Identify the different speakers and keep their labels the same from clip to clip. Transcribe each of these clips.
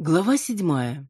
Speaker 1: Глава 7.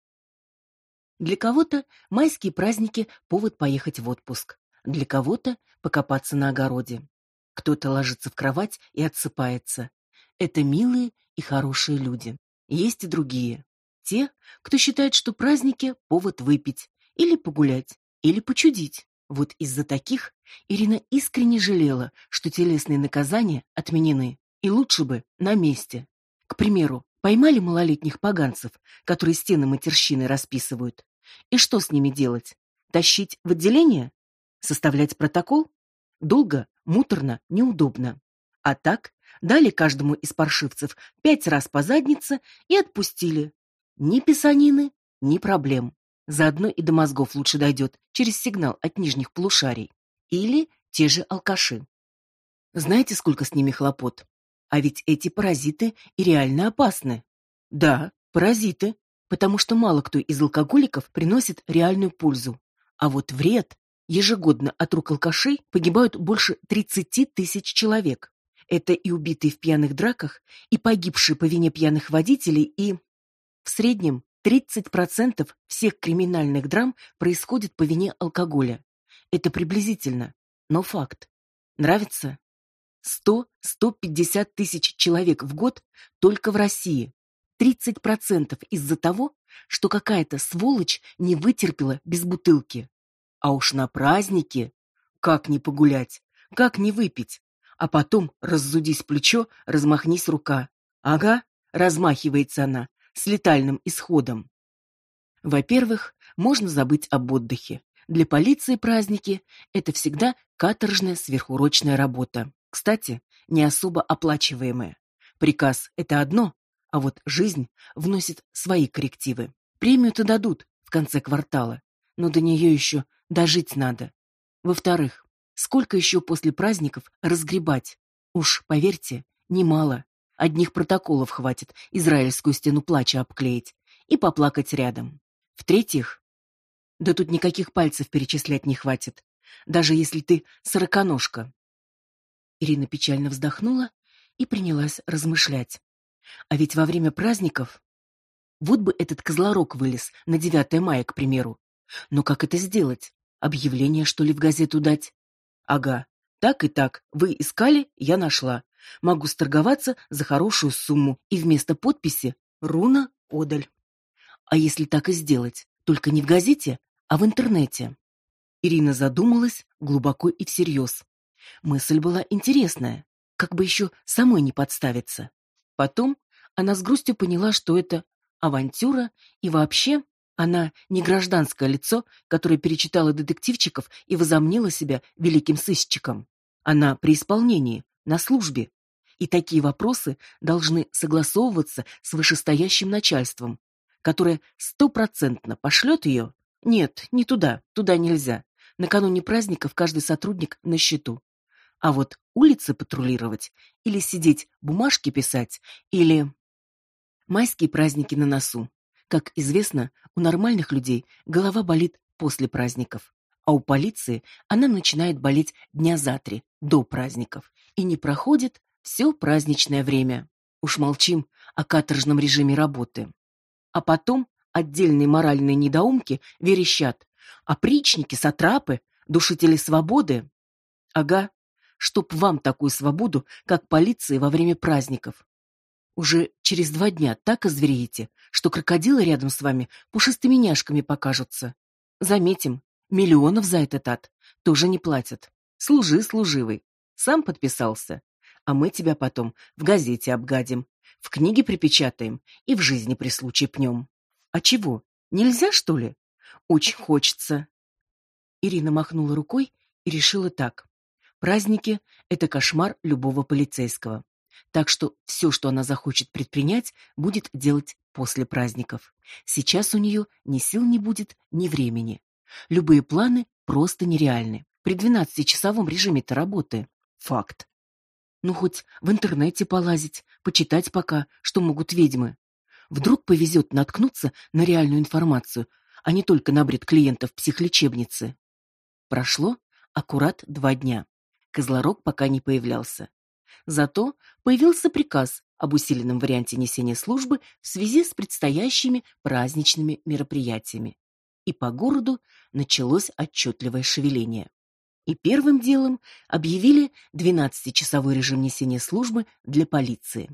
Speaker 1: Для кого-то майские праздники повод поехать в отпуск, для кого-то покопаться на огороде. Кто-то ложится в кровать и отсыпается. Это милые и хорошие люди. Есть и другие. Те, кто считает, что праздники повод выпить или погулять, или почудить. Вот из-за таких Ирина искренне жалела, что телесные наказания отменены, и лучше бы на месте. К примеру, поймали малолетних поганцев, которые стены матерщины расписывают. И что с ними делать? Тащить в отделение? Составлять протокол? Долго, муторно, неудобно. А так дали каждому из паршивцев 5 раз по заднице и отпустили. Ни писанины, ни проблем. Заодно и до мозгов лучше дойдет через сигнал от нижних полушарий. Или те же алкаши. Знаете, сколько с ними хлопот? А ведь эти паразиты и реально опасны. Да, паразиты, потому что мало кто из алкоголиков приносит реальную пользу. А вот вред. Ежегодно от рук алкашей погибают больше 30 тысяч человек. Это и убитые в пьяных драках, и погибшие по вине пьяных водителей, и... В среднем 30% всех криминальных драм происходит по вине алкоголя. Это приблизительно, но факт. Нравится? 100-150 тысяч человек в год только в России. 30% из-за того, что какая-то сволочь не вытерпела без бутылки. А уж на праздники как не погулять, как не выпить, а потом раззудись плечо, размахнись рука. Ага, размахивается она с летальным исходом. Во-первых, можно забыть об отдыхе. Для полиции праздники – это всегда каторжная сверхурочная работа. Кстати, не особо оплачиваемая. Приказ – это одно, а вот жизнь вносит свои коррективы. Премию-то дадут в конце квартала, но до нее еще дожить надо. Во-вторых, сколько еще после праздников разгребать? Уж, поверьте, немало. Одних протоколов хватит израильскую стену плача обклеить и поплакать рядом. В-третьих, да тут никаких пальцев перечислять не хватит, даже если ты сороконожка. Ирина печально вздохнула и принялась размышлять. А ведь во время праздников... Вот бы этот козлорог вылез на 9 мая, к примеру. Но как это сделать? Объявление, что ли, в газету дать? Ага, так и так, вы искали, я нашла. Могу сторговаться за хорошую сумму и вместо подписи «Руна Одаль». А если так и сделать? Только не в газете, а в интернете. Ирина задумалась глубоко и всерьез. Мысль была интересная, как бы еще самой не подставиться. Потом она с грустью поняла, что это авантюра, и вообще она не гражданское лицо, которое перечитало детективчиков и возомнило себя великим сыщиком. Она при исполнении, на службе. И такие вопросы должны согласовываться с вышестоящим начальством, которое 100% пошлет ее. Нет, не туда, туда нельзя. Накануне праздников каждый сотрудник на счету. А вот улицы патрулировать, или сидеть бумажки писать, или... Майские праздники на носу. Как известно, у нормальных людей голова болит после праздников, а у полиции она начинает болеть дня за 3 до праздников, и не проходит все праздничное время. Уж молчим о каторжном режиме работы. А потом отдельные моральные недоумки верещат: опричники, сатрапы, душители свободы. Ага, чтоб вам такую свободу, как полиции во время праздников. Уже через 2 дня так озвереете, что крокодилы рядом с вами пушистыми няшками покажутся. Заметим, миллионов за этот ад тоже не платят. Служи, служивый. Сам подписался. А мы тебя потом в газете обгадим, в книге припечатаем и в жизни при случае пнем. А чего, нельзя, что ли? Очень хочется. Ирина махнула рукой и решила так. Праздники – это кошмар любого полицейского. Так что все, что она захочет предпринять, будет делать после праздников. Сейчас у нее ни сил не будет, ни времени. Любые планы просто нереальны. При 12-часовом режиме-то работы. Факт. Ну, хоть в интернете полазить, почитать пока, что могут ведьмы. Вдруг повезет наткнуться на реальную информацию, а не только на бред клиентов психлечебницы. Прошло аккурат 2 дня. Козлорог пока не появлялся. Зато появился приказ об усиленном варианте несения службы в связи с предстоящими праздничными мероприятиями. И по городу началось отчетливое шевеление. И первым делом объявили 12-часовой режим несения службы для полиции.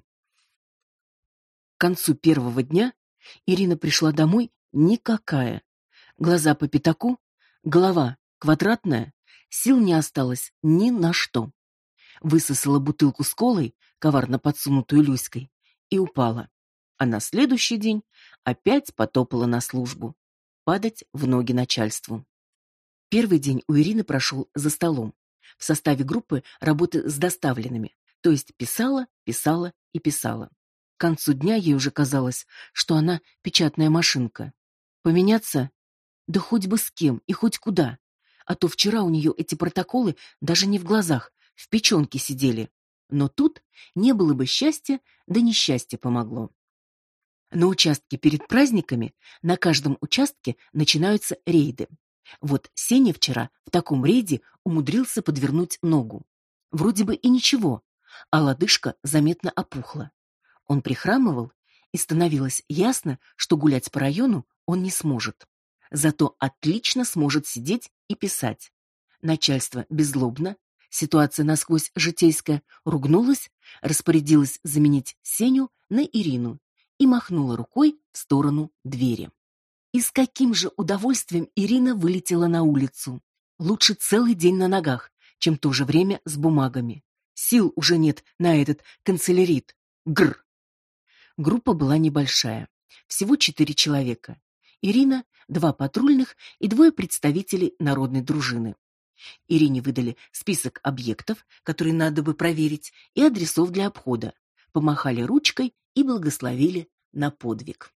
Speaker 1: К концу первого дня Ирина пришла домой никакая. Глаза по пятаку, голова квадратная, сил не осталось ни на что. Высосала бутылку с колой, коварно подсунутую Люськой, и упала. А на следующий день опять потопала на службу. Падать в ноги начальству. Первый день у Ирины прошел за столом, в составе группы работы с доставленными, то есть писала, писала и писала. К концу дня ей уже казалось, что она печатная машинка. Поменяться? Да хоть бы с кем и хоть куда. А то вчера у нее эти протоколы даже не в глазах, в печенке сидели. Но тут не было бы счастья, да несчастье помогло. На участке перед праздниками на каждом участке начинаются рейды. Вот Сеня вчера в таком рейде умудрился подвернуть ногу. Вроде бы и ничего, а лодыжка заметно опухла. Он прихрамывал, и становилось ясно, что гулять по району он не сможет. Зато отлично сможет сидеть и писать. Начальство беззлобно, ситуация насквозь житейская, ругнулась, распорядилась заменить Сеню на Ирину и махнула рукой в сторону двери. И с каким же удовольствием Ирина вылетела на улицу. Лучше целый день на ногах, чем то же время с бумагами. Сил уже нет на этот канцелярит. Гр. Группа была небольшая, всего 4 человека. Ирина, 2 патрульных и 2 представителей народной дружины. Ирине выдали список объектов, которые надо бы проверить, и адресов для обхода. Помахали ручкой и благословили на подвиг.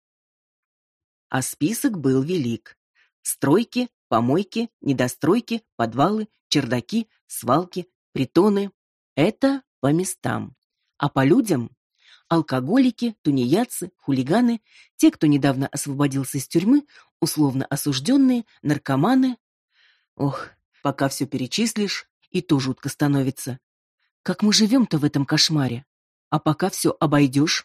Speaker 1: А список был велик. Стройки, помойки, недостройки, подвалы, чердаки, свалки, притоны. Это по местам. А по людям — алкоголики, тунеядцы, хулиганы, те, кто недавно освободился из тюрьмы, условно осужденные, наркоманы. Ох, пока все перечислишь, и то жутко становится. Как мы живем-то в этом кошмаре? А пока все обойдешь.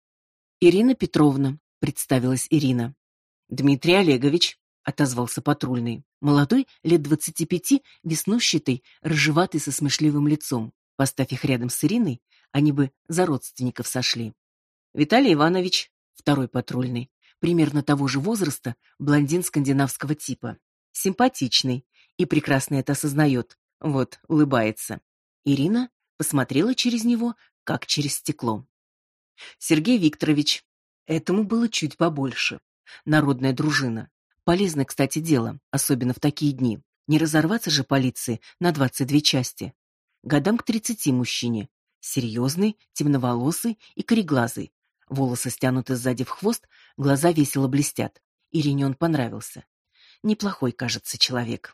Speaker 1: Ирина Петровна, представилась Ирина. Дмитрий Олегович, отозвался патрульный. Молодой, лет 25, веснущатый, рыжеватый со смешливым лицом. Поставь их рядом с Ириной, они бы за родственников сошли. Виталий Иванович, второй патрульный, примерно того же возраста, блондин скандинавского типа. Симпатичный и прекрасно это осознает. Вот, улыбается. Ирина посмотрела через него, как через стекло. Сергей Викторович. Этому было чуть побольше. Народная дружина. Полезное, кстати, дело, особенно в такие дни. Не разорваться же полиции на 22 части. Годам к 30 мужчине. Серьезный, темноволосый и кореглазый. Волосы стянуты сзади в хвост, глаза весело блестят. Ирине он понравился. Неплохой, кажется, человек.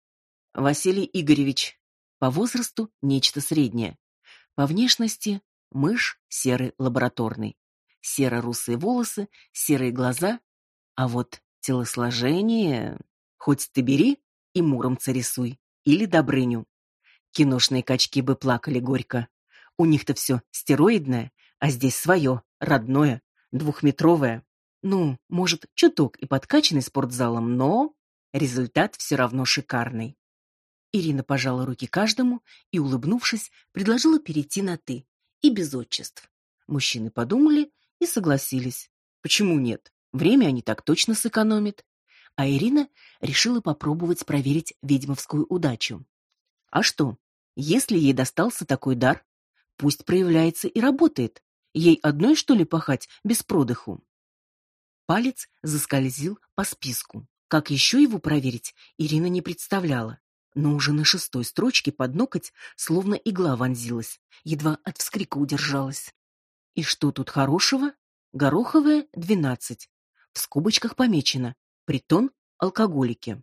Speaker 1: Василий Игоревич. По возрасту нечто среднее. По внешности мышь серый лабораторный. Серо-русые волосы, серые глаза. А вот телосложение... Хоть ты бери и Муромца рисуй. Или Добрыню. Киношные качки бы плакали горько. У них-то все стероидное, а здесь свое, родное, 2-метровое. Ну, может, чуток и подкачанный спортзалом, но результат все равно шикарный. Ирина пожала руки каждому и, улыбнувшись, предложила перейти на «ты» и без отчеств. Мужчины подумали и согласились. Почему нет? Время они так точно сэкономят. А Ирина решила попробовать проверить ведьмовскую удачу. А что, если ей достался такой дар, пусть проявляется и работает. Ей одной, что ли, пахать без продыху? Палец заскользил по списку. Как еще его проверить, Ирина не представляла. Но уже на 6-й строчке под ноготь словно игла вонзилась, едва от вскрика удержалась. И что тут хорошего? Гороховая 12. В скобочках помечено: притон алкоголики.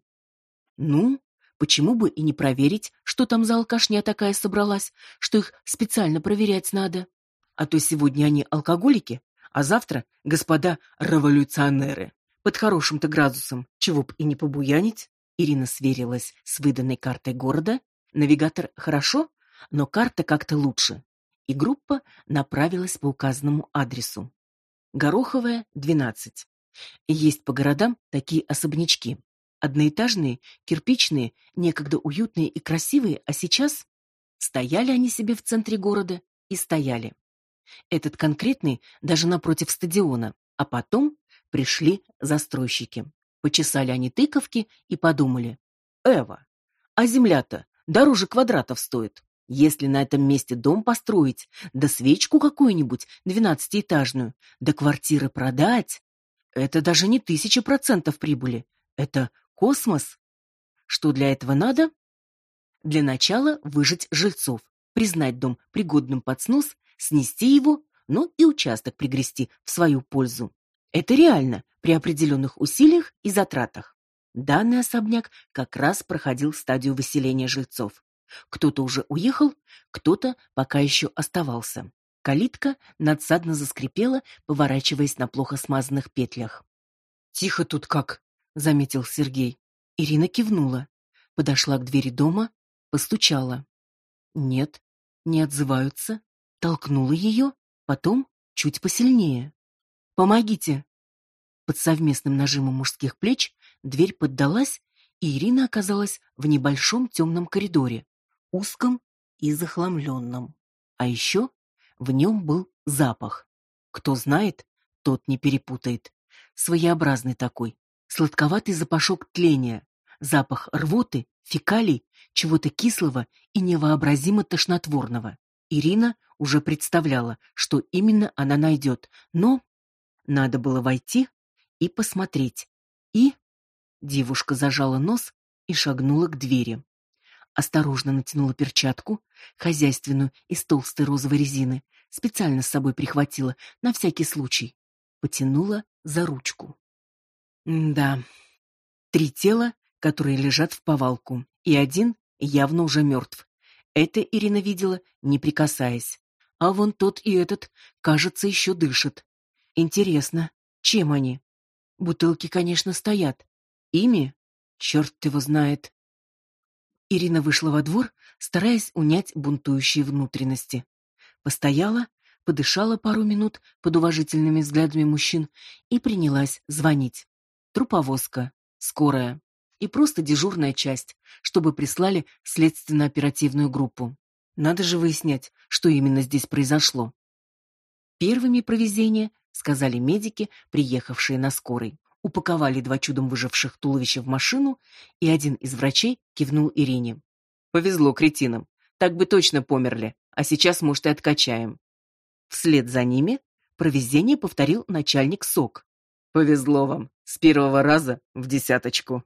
Speaker 1: Ну, почему бы и не проверить, что там за алкашня такая собралась, что их специально проверять надо? А то сегодня они алкоголики, а завтра господа революционеры. Под хорошим-то градусом, чего б и не побуянить. Ирина сверилась с выданной картой города. Навигатор хорошо, но карта как-то лучше. и группа направилась по указанному адресу. Гороховая, 12. Есть по городам такие особнячки. Одноэтажные, кирпичные, некогда уютные и красивые, а сейчас стояли они себе в центре города и стояли. Этот конкретный даже напротив стадиона, а потом пришли застройщики. Почесали они тыковки и подумали: «Эва, а земля-то дороже квадратов стоит. Если на этом месте дом построить, да свечку какую-нибудь 12-этажную, да квартиры продать, это даже не 1000% прибыли, это космос. Что для этого надо? Для начала выжать жильцов, признать дом пригодным под снос, снести его, но и участок пригрести в свою пользу. Это реально при определенных усилиях и затратах. Данный особняк как раз проходил стадию выселения жильцов. Кто-то уже уехал, кто-то пока еще оставался. Калитка надсадно заскрипела, поворачиваясь на плохо смазанных петлях. «Тихо тут как», — заметил Сергей. Ирина кивнула, подошла к двери дома, постучала. Нет, не отзываются. Толкнула ее, потом чуть посильнее. «Помогите!» Под совместным нажимом мужских плеч дверь поддалась, и Ирина оказалась в небольшом темном коридоре, узком и захламленном. А еще в нем был запах. Кто знает, тот не перепутает. Своеобразный такой, сладковатый запашок тления, запах рвоты, фекалий, чего-то кислого и невообразимо тошнотворного. Ирина уже представляла, что именно она найдет, но надо было войти и посмотреть. И девушка зажала нос и шагнула к двери. Осторожно натянула перчатку, хозяйственную из толстой розовой резины, специально с собой прихватила, на всякий случай. Потянула за ручку. Да, 3 тела, которые лежат в повалку, и один явно уже мертв. Это Ирина видела, не прикасаясь. А вон тот и этот, кажется, еще дышит. Интересно, чем они? Бутылки, конечно, стоят. Ими? Черт его знает. Ирина вышла во двор, стараясь унять бунтующие внутренности. Постояла, подышала пару минут под уважительными взглядами мужчин и принялась звонить. Труповозка, скорая и просто дежурная часть, чтобы прислали следственно-оперативную группу. Надо же выяснять, что именно здесь произошло. Первыми про везение сказали медики, приехавшие на скорой. Упаковали 2 чудом выживших туловища в машину, и один из врачей кивнул Ирине. «Повезло кретинам. Так бы точно померли, а сейчас, может, и откачаем». Вслед за ними про везение повторил начальник СОК. «Повезло вам. С первого раза в 10.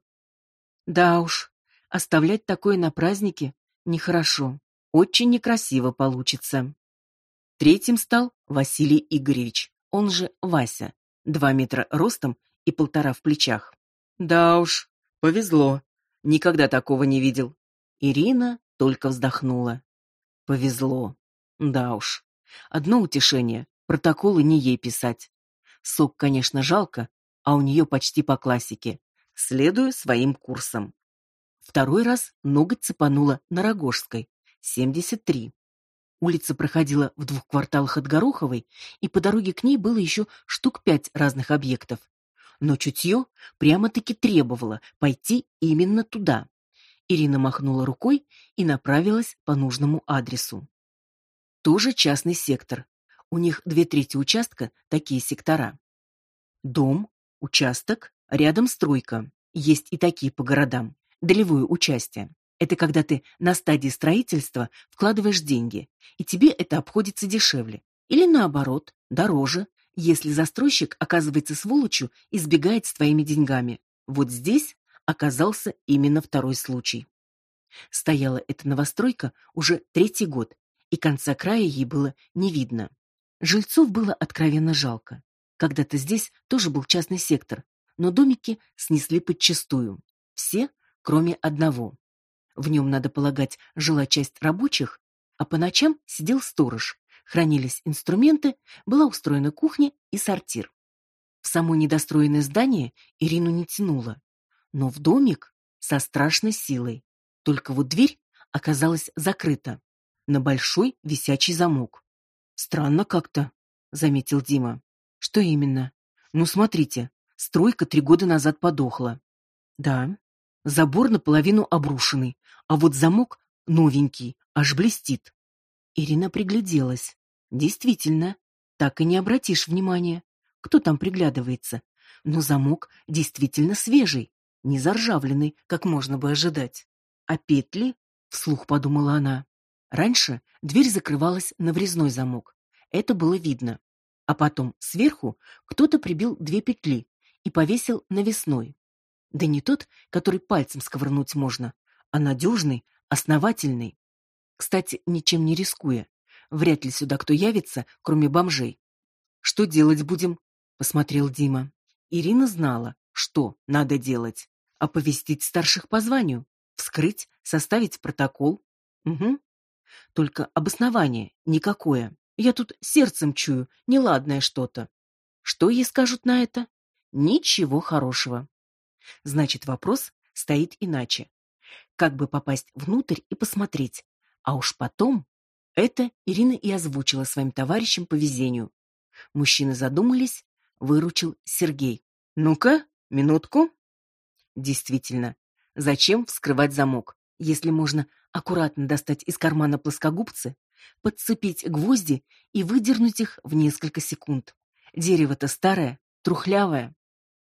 Speaker 1: Да уж, оставлять такое на празднике нехорошо. Очень некрасиво получится. Третьим стал Василий Игоревич, он же Вася, 2 метра ростом и 1,5 в плечах. Да уж, повезло. Никогда такого не видел. Ирина только вздохнула. Повезло. Да уж. Одно утешение, протоколы не ей писать. СОК, конечно, жалко, а у нее почти по классике. Следую своим курсам. Второй раз ноготь цепанула на Рогожской, 73. Улица проходила в 2 кварталах от Гороховой, и по дороге к ней было еще штук 5 разных объектов. Но чутье прямо-таки требовало пойти именно туда. Ирина махнула рукой и направилась по нужному адресу. Тоже частный сектор. У них 2/3 участка такие сектора. Дом, участок, рядом стройка. Есть и такие по городам. Долевое участие. Это когда ты на стадии строительства вкладываешь деньги, и тебе это обходится дешевле. Или наоборот, дороже, если застройщик оказывается сволочью и сбегает с твоими деньгами. Вот здесь оказался именно второй случай. Стояла эта новостройка уже 3-й год, и конца края ей было не видно. Жильцов было откровенно жалко. Когда-то здесь тоже был частный сектор, но домики снесли подчистую. Все, кроме одного. В нем, надо полагать, жила часть рабочих, а по ночам сидел сторож, хранились инструменты, была устроена кухня и сортир. В само недостроенное здание Ирину не тянуло, но в домик со страшной силой. Только вот дверь оказалась закрыта на большой висячий замок. Странно как-то, заметил Дима. Что именно? Ну, смотрите, стройка 3 года назад подохла. Да. Забор наполовину обрушенный, а вот замок новенький, аж блестит. Ирина пригляделась. Действительно, так и не обратишь внимания, кто там приглядывается. Но замок действительно свежий, не заржавленный, как можно бы ожидать. А петли, вслух подумала она. Раньше дверь закрывалась на врезной замок. Это было видно. А потом сверху кто-то прибил 2 петли и повесил навесной. Да не тот, который пальцем сковырнуть можно, а надежный, основательный. Кстати, ничем не рискуя. Вряд ли сюда кто явится, кроме бомжей. Что делать будем? Посмотрел Дима. Ирина знала, что надо делать. Оповестить старших по званию, вскрыть, составить протокол. Угу. Только обоснование никакое. Я тут сердцем чую, неладное что-то. Что ей скажут на это? Ничего хорошего. Значит, вопрос стоит иначе. Как бы попасть внутрь и посмотреть? А уж потом... Это Ирина и озвучила своим товарищам по везению. Мужчины задумались, выручил Сергей. Ну-ка, минутку. Действительно, зачем вскрывать замок, если можно аккуратно достать из кармана плоскогубцы, подцепить гвозди и выдернуть их в несколько секунд. Дерево-то старое, трухлявое.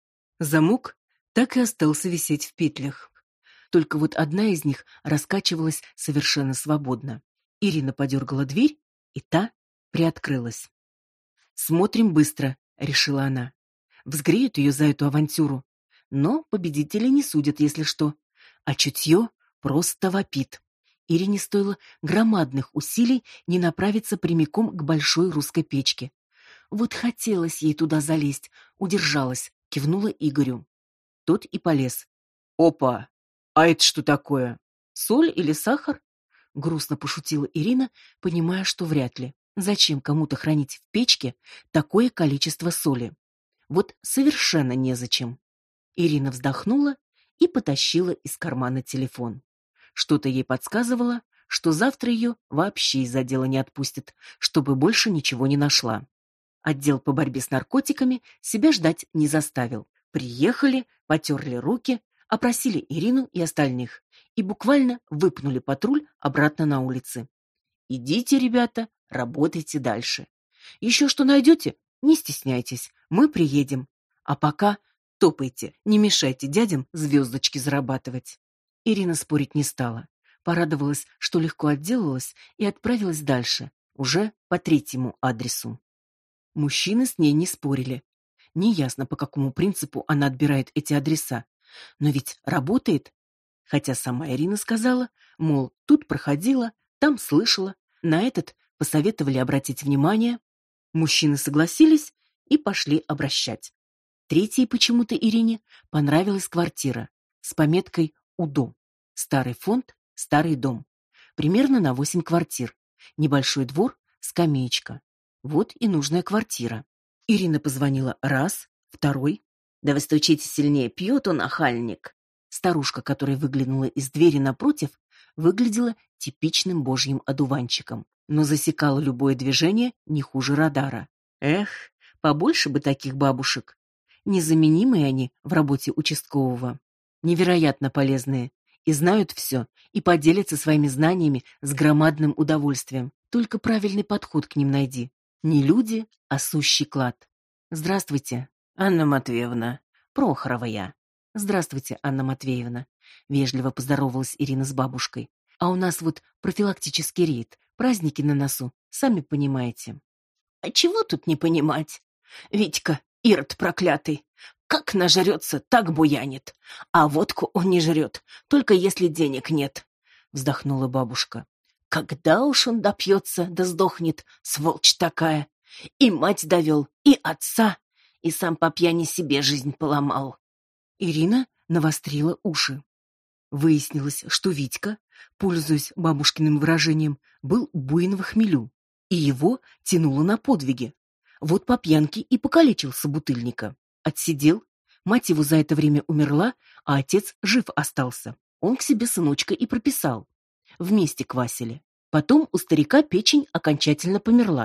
Speaker 1: Замок так и остался висеть в петлях. Только вот одна из них раскачивалась совершенно свободно. Ирина подергала дверь, и та приоткрылась. «Смотрим быстро», — решила она. Взгреют ее за эту авантюру. Но победители не судят, если что. А чутье просто вопит. Ирине стоило громадных усилий не направиться прямиком к большой русской печке. Вот хотелось ей туда залезть, удержалась, кивнула Игорю. Тот и полез. «Опа! А это что такое? Соль или сахар?» Грустно пошутила Ирина, понимая, что вряд ли. Зачем кому-то хранить в печке такое количество соли? Вот совершенно незачем. Ирина вздохнула и потащила из кармана телефон. Что-то ей подсказывало, что завтра ее вообще из отдела не отпустят, чтобы больше ничего не нашла. Отдел по борьбе с наркотиками себя ждать не заставил. Приехали, потерли руки, опросили Ирину и остальных и буквально выпнули патруль обратно на улицы. Идите, ребята, работайте дальше. Еще что найдете, не стесняйтесь, мы приедем. А пока топайте, не мешайте дядям звездочки зарабатывать. Ирина спорить не стала. Порадовалась, что легко отделалась, и отправилась дальше, уже по 3-му адресу. Мужчины с ней не спорили. Неясно, по какому принципу она отбирает эти адреса. Но ведь работает. Хотя сама Ирина сказала, мол, тут проходила, там слышала, на этот посоветовали обратить внимание. Мужчины согласились и пошли обращать. Третьей почему-то Ирине понравилась квартира с пометкой УДО. Старый фонд, старый дом. Примерно на 8 квартир. Небольшой двор, скамеечка. Вот и нужная квартира. Ирина позвонила раз, второй. Да вы стучите сильнее, пьет он, охальник. Старушка, которая выглянула из двери напротив, выглядела типичным божьим одуванчиком, но засекала любое движение не хуже радара. Эх, побольше бы таких бабушек. Незаменимые они в работе участкового. Невероятно полезные. И знают все, и поделятся своими знаниями с громадным удовольствием. Только правильный подход к ним найди. Не люди, а сущий клад. Здравствуйте, Анна Матвеевна. Прохорова я. Здравствуйте, Анна Матвеевна. Вежливо поздоровалась Ирина с бабушкой. А у нас вот профилактический рейд. Праздники на носу, сами понимаете. А чего тут не понимать? Витька, Ирод проклятый, как нажрется, так буянит. А водку он не жрет, только если денег нет. Вздохнула бабушка. Когда уж он допьется, да сдохнет, сволочь такая. И мать довел, и отца, и сам по пьяни себе жизнь поломал. Ирина навострила уши. Выяснилось, что Витька, пользуясь бабушкиным выражением, был буйен во хмелю, и его тянуло на подвиги. Вот по пьянке и покалечил собутыльника. Отсидел, мать его за это время умерла, а отец жив остался. Он к себе сыночка и прописал. Вместе квасили. Потом у старика печень окончательно померла.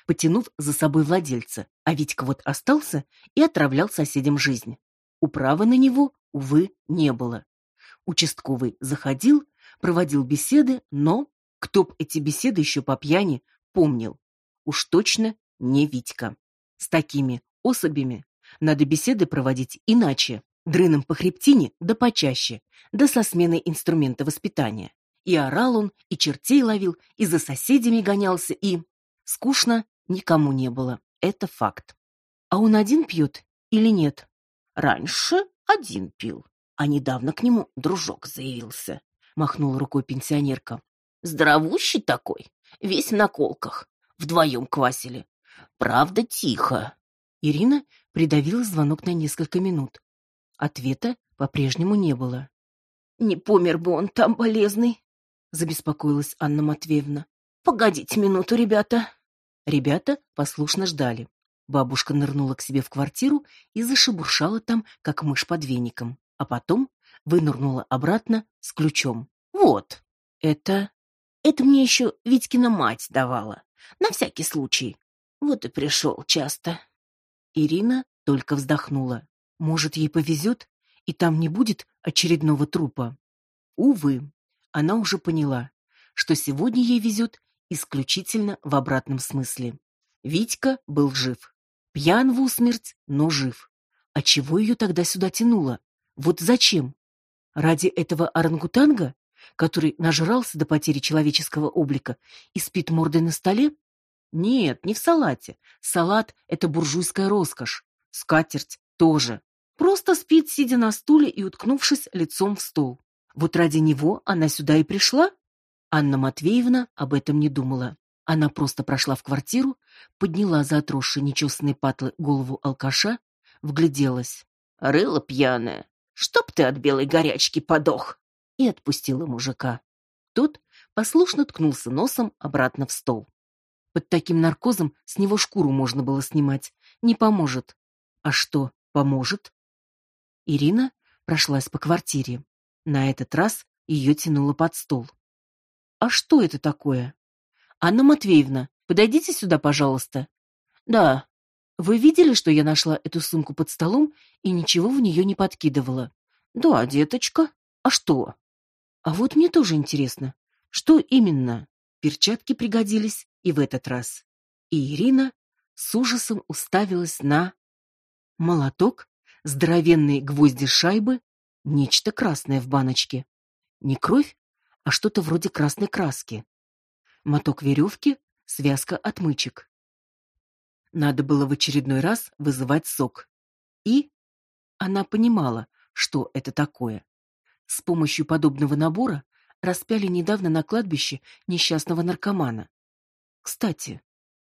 Speaker 1: потянув за собой владельца, а Витька вот остался и отравлял соседям жизнь. Управы на него, увы, не было. Участковый заходил, проводил беседы, но кто б эти беседы еще по пьяни помнил? Уж точно не Витька. С такими особями надо беседы проводить иначе, дрыном по хребтине, да почаще, да со сменой инструмента воспитания. И орал он, и чертей ловил, и за соседями гонялся, и... Скучно никому не было, это факт. А он один пьет или нет? Раньше один пил, а недавно к нему дружок заявился, махнула рукой пенсионерка. Здоровущий такой, весь в наколках, вдвоем квасили. Правда, тихо. Ирина придавила звонок на несколько минут. Ответа по-прежнему не было. Не помер бы он там, болезный, забеспокоилась Анна Матвеевна. Погодите минуту, ребята. Ребята послушно ждали. Бабушка нырнула к себе в квартиру и зашебуршала там, как мышь под веником, а потом вынырнула обратно с ключом. Вот, это мне еще Витькина мать давала, на всякий случай. Вот и пришел часто. Ирина только вздохнула. Может, ей повезет, и там не будет очередного трупа. Увы, она уже поняла, что сегодня ей везет исключительно в обратном смысле. Витька был жив. Пьян в усмерть, но жив. А чего ее тогда сюда тянуло? Вот зачем? Ради этого орангутанга, который нажрался до потери человеческого облика и спит мордой на столе? Нет, не в салате. Салат — это буржуйская роскошь. Скатерть тоже. Просто спит, сидя на стуле и уткнувшись лицом в стол. Вот ради него она сюда и пришла? Анна Матвеевна об этом не думала. Она просто прошла в квартиру, подняла за отросшие нечесанные патлы голову алкаша, вгляделась. Рыло пьяная, чтоб ты от белой горячки подох, и отпустила мужика. Тот послушно ткнулся носом обратно в стол. Под таким наркозом с него шкуру можно было снимать. Не поможет. А что поможет? Ирина прошлась по квартире. На этот раз ее тянуло под стол. А что это такое? Анна Матвеевна, подойдите сюда, пожалуйста. Да. Вы видели, что я нашла эту сумку под столом и ничего в нее не подкидывала? Да, деточка. А что? А вот мне тоже интересно, что именно? Перчатки пригодились и в этот раз. И Ирина с ужасом уставилась на молоток, здоровенные гвозди шайбы, нечто красное в баночке. Не кровь, а что-то вроде красной краски. Моток веревки, связка отмычек. Надо было в очередной раз вызывать сок. И она понимала, что это такое. С помощью подобного набора распяли недавно на кладбище несчастного наркомана. Кстати,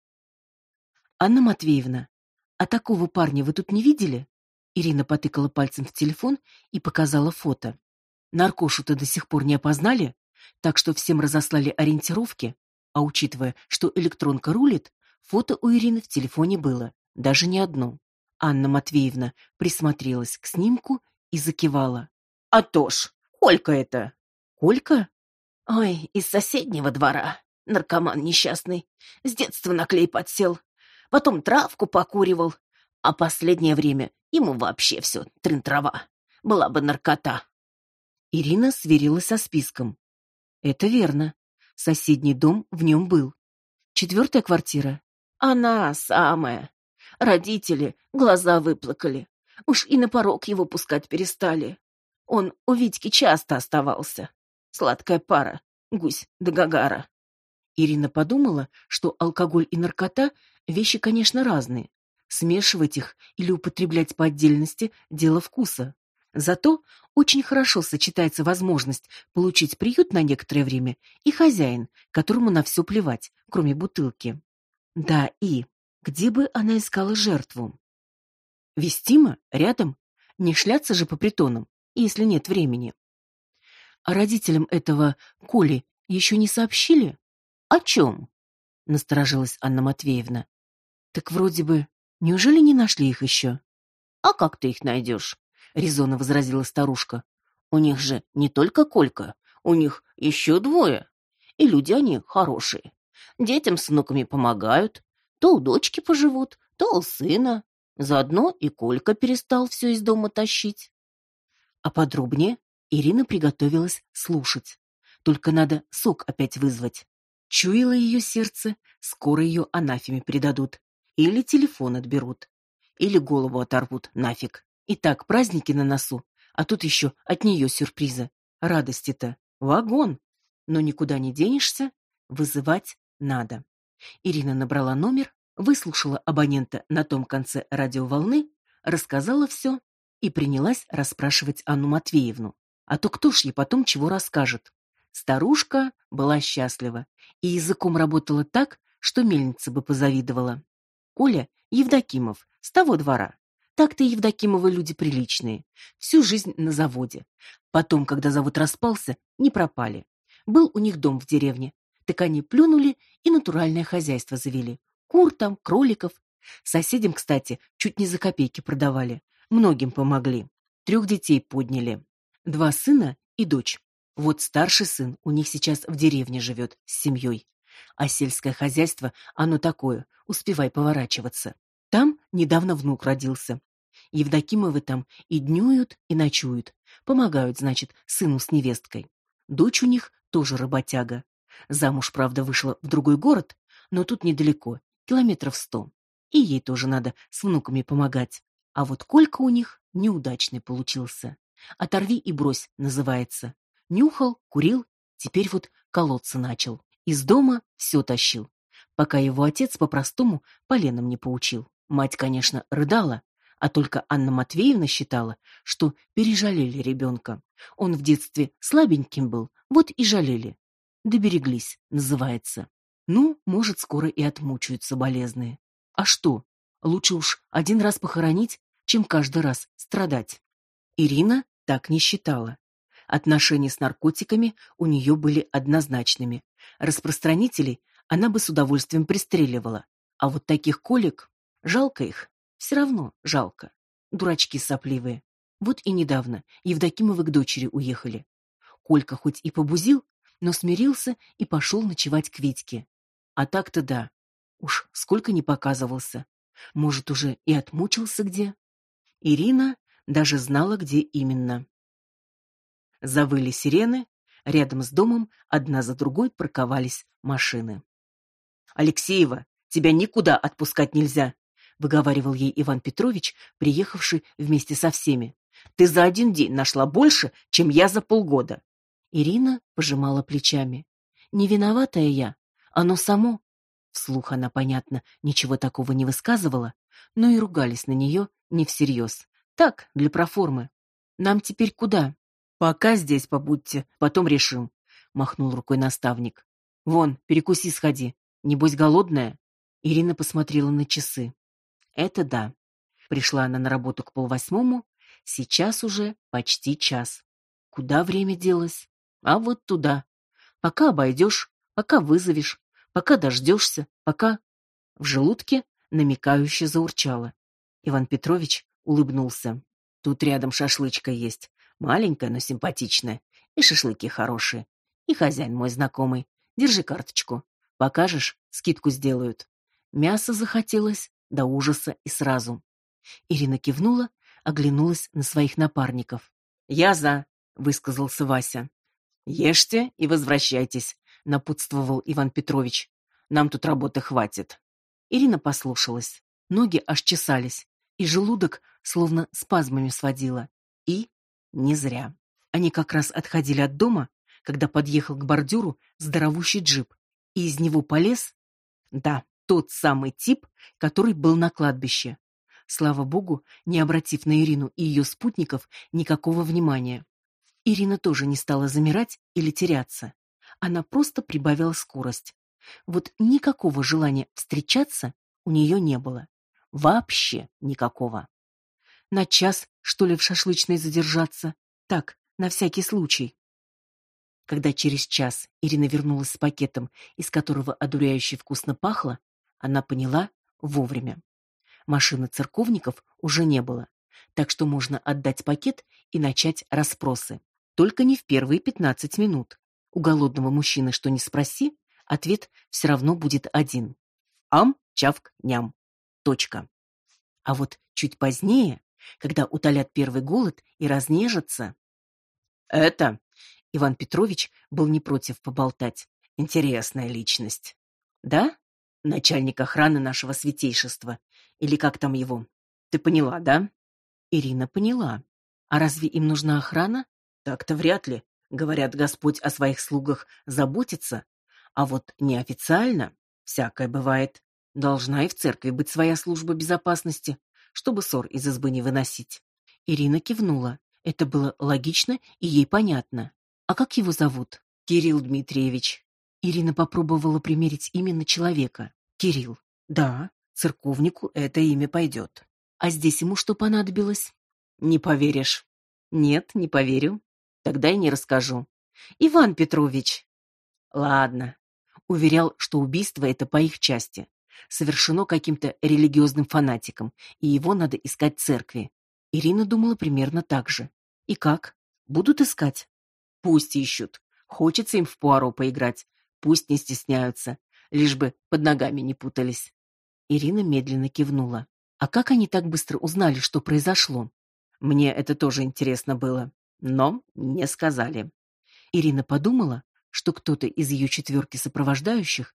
Speaker 1: Анна Матвеевна, а такого парня вы тут не видели? Ирина потыкала пальцем в телефон и показала фото. Наркошу-то до сих пор не опознали, так что всем разослали ориентировки, а учитывая, что электронка рулит, фото у Ирины в телефоне было, даже не одно. Анна Матвеевна присмотрелась к снимку и закивала. А то ж, Колька это. Колька? Ой, из соседнего двора. Наркоман несчастный. С детства на клей подсел. Потом травку покуривал. А последнее время ему вообще все трын-трава. Была бы наркота. Ирина сверилась со списком. Это верно. Соседний дом в нем был. 4-я квартира. Она самая. Родители глаза выплакали. Уж и на порог его пускать перестали. Он у Витьки часто оставался. Сладкая пара, гусь да гагара. Ирина подумала, что алкоголь и наркота — вещи, конечно, разные. Смешивать их или употреблять по отдельности — дело вкуса. Зато очень хорошо сочетается возможность получить приют на некоторое время и хозяин, которому на все плевать, кроме бутылки. Да, и где бы она искала жертву? Вестимо? Рядом? Не шляться же по притонам, если нет времени. А родителям этого Коли еще не сообщили? О чем? Насторожилась Анна Матвеевна. Так вроде бы, неужели не нашли их еще? А как ты их найдешь? Резонно возразила старушка. У них же не только Колька, у них еще двое. И люди они хорошие. Детям с внуками помогают. То у дочки поживут, то у сына. Заодно и Колька перестал все из дома тащить. А подробнее Ирина приготовилась слушать. Только надо сок опять вызвать. Чуяло ее сердце, скоро ее анафеме предадут. Или телефон отберут. Или голову оторвут нафиг. И так праздники на носу, а тут еще от нее сюрпризы. Радости-то вагон. Но никуда не денешься, вызывать надо. Ирина набрала номер, выслушала абонента на том конце радиоволны, рассказала все и принялась расспрашивать Анну Матвеевну. А то кто ж ей потом чего расскажет? Старушка была счастлива и языком работала так, что мельница бы позавидовала. Коля Евдокимов, с того двора. Так-то Евдокимовы люди приличные. Всю жизнь на заводе. Потом, когда завод распался, не пропали. Был у них дом в деревне. Так они плюнули и натуральное хозяйство завели. Кур там, кроликов. Соседям, кстати, чуть не за копейки продавали. Многим помогли. 3 детей подняли. 2 сына и дочь. Вот старший сын у них сейчас в деревне живет с семьей. А сельское хозяйство, оно такое, успевай поворачиваться. Там недавно внук родился. Евдокимовы там и днюют, и ночуют. Помогают, значит, сыну с невесткой. Дочь у них тоже работяга. Замуж, правда, вышла в другой город, но тут недалеко, километров 100. И ей тоже надо с внуками помогать. А вот Колька у них неудачный получился. «Оторви и брось» называется. Нюхал, курил, теперь вот колоться начал. Из дома все тащил, пока его отец по-простому поленом не поучил. Мать, конечно, рыдала, а только Анна Матвеевна считала, что пережалели ребенка. Он в детстве слабеньким был, вот и жалели. Добереглись, называется. Ну, может, скоро и отмучаются болезные. А что? Лучше уж один раз похоронить, чем каждый раз страдать. Ирина так не считала. Отношения с наркотиками у нее были однозначными. Распространителей она бы с удовольствием пристреливала. А вот таких колик, жалко их, все равно жалко. Дурачки сопливые. Вот и недавно Евдокимовы к дочери уехали. Колька хоть и побузил, но смирился и пошел ночевать к Витьке. А так-то да, уж сколько не показывался. Может, уже и отмучился где? Ирина даже знала, где именно. Завыли сирены, рядом с домом одна за другой парковались машины. «Алексеева, тебя никуда отпускать нельзя», — выговаривал ей Иван Петрович, приехавший вместе со всеми. «Ты за один день нашла больше, чем я за полгода». Ирина пожимала плечами. «Не виноватая я, оно само». Вслух она, понятно, ничего такого не высказывала, но и ругались на нее не всерьез. Так, для проформы. «Нам теперь куда?» «Пока здесь побудьте, потом решим», — махнул рукой наставник. «Вон, перекуси сходи. Небось, голодная?» Ирина посмотрела на часы. Это да. Пришла она на работу к 7:30, сейчас уже почти час. Куда время делось? А вот туда. Пока обойдешь, пока вызовешь, пока дождешься, пока... В желудке намекающе заурчало. Иван Петрович улыбнулся. Тут рядом шашлычка есть. Маленькая, но симпатичная. И шашлыки хорошие. И хозяин мой знакомый. Держи карточку. Покажешь, скидку сделают. Мясо захотелось до ужаса и сразу. Ирина кивнула, оглянулась на своих напарников. «Я за», — высказался Вася. «Ешьте и возвращайтесь», — напутствовал Иван Петрович. «Нам тут работы хватит». Ирина послушалась. Ноги аж чесались, и желудок словно спазмами сводило. И не зря. Они как раз отходили от дома, когда подъехал к бордюру здоровущий джип, и из него полез, да, тот самый тип, который был на кладбище. Слава богу, не обратив на Ирину и ее спутников никакого внимания. Ирина тоже не стала замирать или теряться. Она просто прибавила скорость. Вот никакого желания встречаться у нее не было. Вообще никакого. На час, что ли, в шашлычной задержаться? Так, на всякий случай. Когда через час Ирина вернулась с пакетом, из которого одуряюще вкусно пахло, она поняла вовремя. Машины церковников уже не было, так что можно отдать пакет и начать расспросы. Только не в первые 15 минут. У голодного мужчины что ни спроси, ответ все равно будет один. «Ам?» Чавк-ням. Точка. А вот чуть позднее, когда утолят первый голод и разнежатся... Это... Иван Петрович был не против поболтать. Интересная личность. Да? Начальник охраны нашего святейшества. Или как там его? Ты поняла, да? Ирина поняла. А разве им нужна охрана? Так-то вряд ли. Говорят, Господь о своих слугах заботится. А вот неофициально всякое бывает. Должна и в церкви быть своя служба безопасности, чтобы ссор из избы не выносить. Ирина кивнула. Это было логично и ей понятно. А как его зовут? Кирилл Дмитриевич. Ирина попробовала примерить имя на человека. Кирилл. Да, церковнику это имя пойдет. А здесь ему что понадобилось? Не поверишь. Нет, не поверю. Тогда и не расскажу. Иван Петрович. Ладно. Уверял, что убийство это по их части. Совершено каким-то религиозным фанатиком, и его надо искать в церкви. Ирина думала примерно так же. И как? Будут искать? Пусть ищут. Хочется им в Пуаро поиграть. Пусть не стесняются, лишь бы под ногами не путались. Ирина медленно кивнула. А как они так быстро узнали, что произошло? Мне это тоже интересно было, но не сказали. Ирина подумала, что кто-то из ее четверки сопровождающих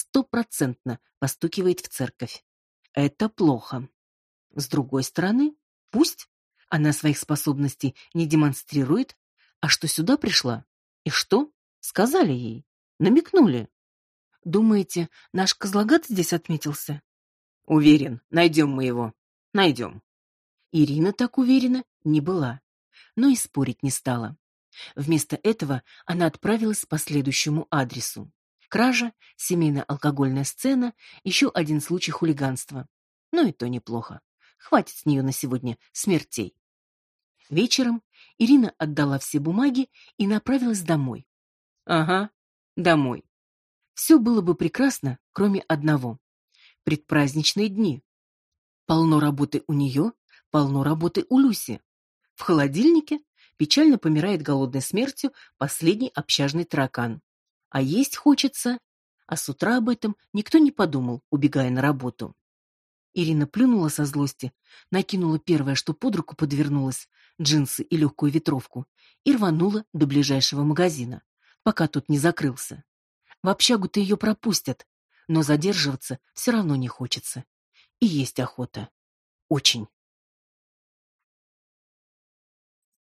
Speaker 1: 100% постукивает в церковь. Это плохо. С другой стороны, пусть она своих способностей не демонстрирует, а что сюда пришла? И что? Сказали ей. Намекнули. Думаете, наш Козлогат здесь отметился? Уверен, найдем мы его. Найдем. Ирина так уверена не была, но и спорить не стала. Вместо этого она отправилась по следующему адресу. Кража, семейно-алкогольная сцена, еще один случай хулиганства. Ну и то неплохо. Хватит с нее на сегодня смертей. Вечером Ирина отдала все бумаги и направилась домой. Ага, домой. Все было бы прекрасно, кроме одного. Предпраздничные дни. Полно работы у нее, полно работы у Люси. В холодильнике печально помирает голодной смертью последний общажный таракан. А есть хочется. А с утра об этом никто не подумал, убегая на работу. Ирина плюнула со злости, накинула первое, что под руку подвернулось, джинсы и легкую ветровку, и рванула до ближайшего магазина, пока тот не закрылся. В общагу-то ее пропустят, но задерживаться все равно не хочется. И есть охота. Очень.